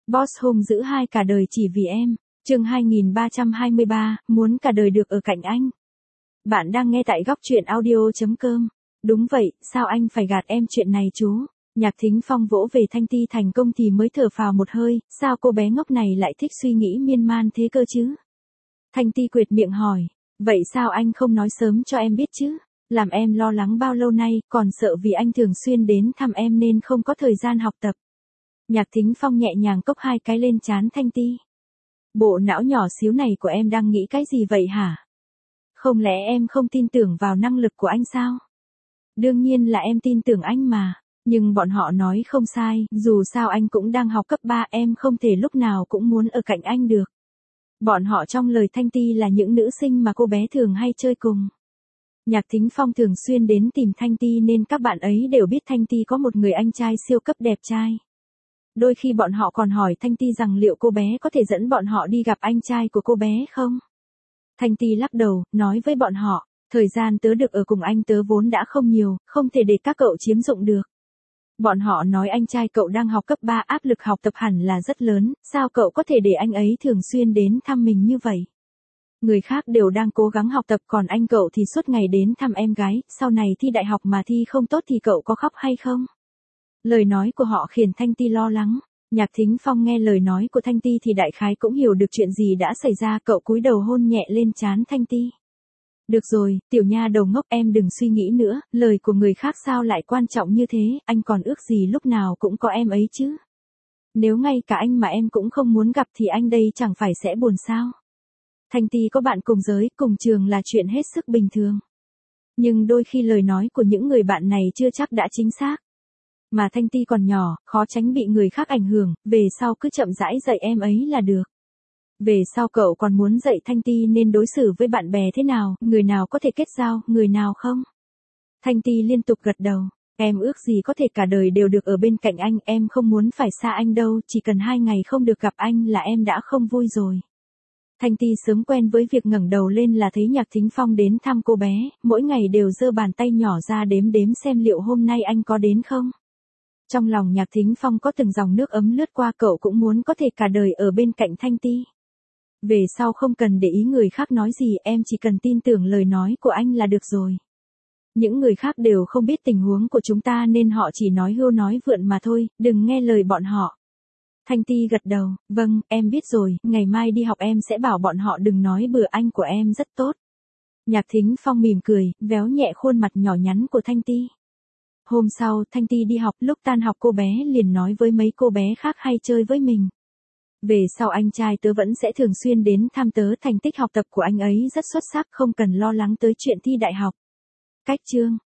Boss hung dữ hai cả đời chỉ vì em. Chương 2323, muốn cả đời được ở cạnh anh. Bạn đang nghe tại góc truyện audio.com. Đúng vậy, sao anh phải gạt em chuyện này chú? Nhạc Thính Phong vỗ về Thanh Ti thành công thì mới thở phào một hơi, sao cô bé ngốc này lại thích suy nghĩ miên man thế cơ chứ? Thanh Ti quệt miệng hỏi, vậy sao anh không nói sớm cho em biết chứ? Làm em lo lắng bao lâu nay, còn sợ vì anh thường xuyên đến thăm em nên không có thời gian học tập. Nhạc Thính Phong nhẹ nhàng cốc hai cái lên trán Thanh Ti. Bộ não nhỏ xíu này của em đang nghĩ cái gì vậy hả? Không lẽ em không tin tưởng vào năng lực của anh sao? Đương nhiên là em tin tưởng anh mà, nhưng bọn họ nói không sai, dù sao anh cũng đang học cấp 3, em không thể lúc nào cũng muốn ở cạnh anh được. Bọn họ trong lời Thanh Ti là những nữ sinh mà cô bé thường hay chơi cùng. Nhạc Thính Phong thường xuyên đến tìm Thanh Ti nên các bạn ấy đều biết Thanh Ti có một người anh trai siêu cấp đẹp trai. Đôi khi bọn họ còn hỏi Thanh Ti rằng liệu cô bé có thể dẫn bọn họ đi gặp anh trai của cô bé không? Thanh Ti lắc đầu, nói với bọn họ, thời gian tớ được ở cùng anh tớ vốn đã không nhiều, không thể để các cậu chiếm dụng được. Bọn họ nói anh trai cậu đang học cấp 3, áp lực học tập hẳn là rất lớn, sao cậu có thể để anh ấy thường xuyên đến thăm mình như vậy? Người khác đều đang cố gắng học tập còn anh cậu thì suốt ngày đến thăm em gái, sau này thi đại học mà thi không tốt thì cậu có khóc hay không? Lời nói của họ khiến Thanh Ti lo lắng. Nhạc Thính Phong nghe lời nói của Thanh Ti thì đại khái cũng hiểu được chuyện gì đã xảy ra, cậu cúi đầu hôn nhẹ lên trán Thanh Ti. Được rồi, tiểu nha đầu ngốc, em đừng suy nghĩ nữa, lời của người khác sao lại quan trọng như thế, anh còn ước gì lúc nào cũng có em ấy chứ. Nếu ngay cả anh mà em cũng không muốn gặp thì anh đây chẳng phải sẽ buồn sao. Thanh Ti có bạn cùng giới, cùng trường là chuyện hết sức bình thường. Nhưng đôi khi lời nói của những người bạn này chưa chắc đã chính xác. Mà Thanh Ti còn nhỏ, khó tránh bị người khác ảnh hưởng, về sau cứ chậm rãi dạy em ấy là được. Về sau cậu còn muốn dạy Thanh Ti nên đối xử với bạn bè thế nào, người nào có thể kết giao, người nào không? Thanh Ti liên tục gật đầu, em ước gì có thể cả đời đều được ở bên cạnh anh, em không muốn phải xa anh đâu, chỉ cần 2 ngày không được gặp anh là em đã không vui rồi. Thanh Ti sớm quen với việc ngẩng đầu lên là thấy Nhạc Thính Phong đến thăm cô bé, mỗi ngày đều giơ bàn tay nhỏ ra đếm đếm xem liệu hôm nay anh có đến không. Trong lòng Nhạc Thính Phong có từng dòng nước ấm lướt qua, cậu cũng muốn có thể cả đời ở bên cạnh Thanh Ti. Về sau không cần để ý người khác nói gì, em chỉ cần tin tưởng lời nói của anh là được rồi. Những người khác đều không biết tình huống của chúng ta nên họ chỉ nói hưu nói vượn mà thôi, đừng nghe lời bọn họ. Thanh Ti gật đầu, vâng, em biết rồi, ngày mai đi học em sẽ bảo bọn họ đừng nói bừa, anh của em rất tốt. Nhạc Thính Phong mỉm cười, véo nhẹ khuôn mặt nhỏ nhắn của Thanh Ti. Hôm sau, Thanh Ti đi học, lúc tan học cô bé liền nói với mấy cô bé khác hay chơi với mình. Về sau anh trai tớ vẫn sẽ thường xuyên đến thăm tớ, thành tích học tập của anh ấy rất xuất sắc, không cần lo lắng tới chuyện thi đại học. Cách chương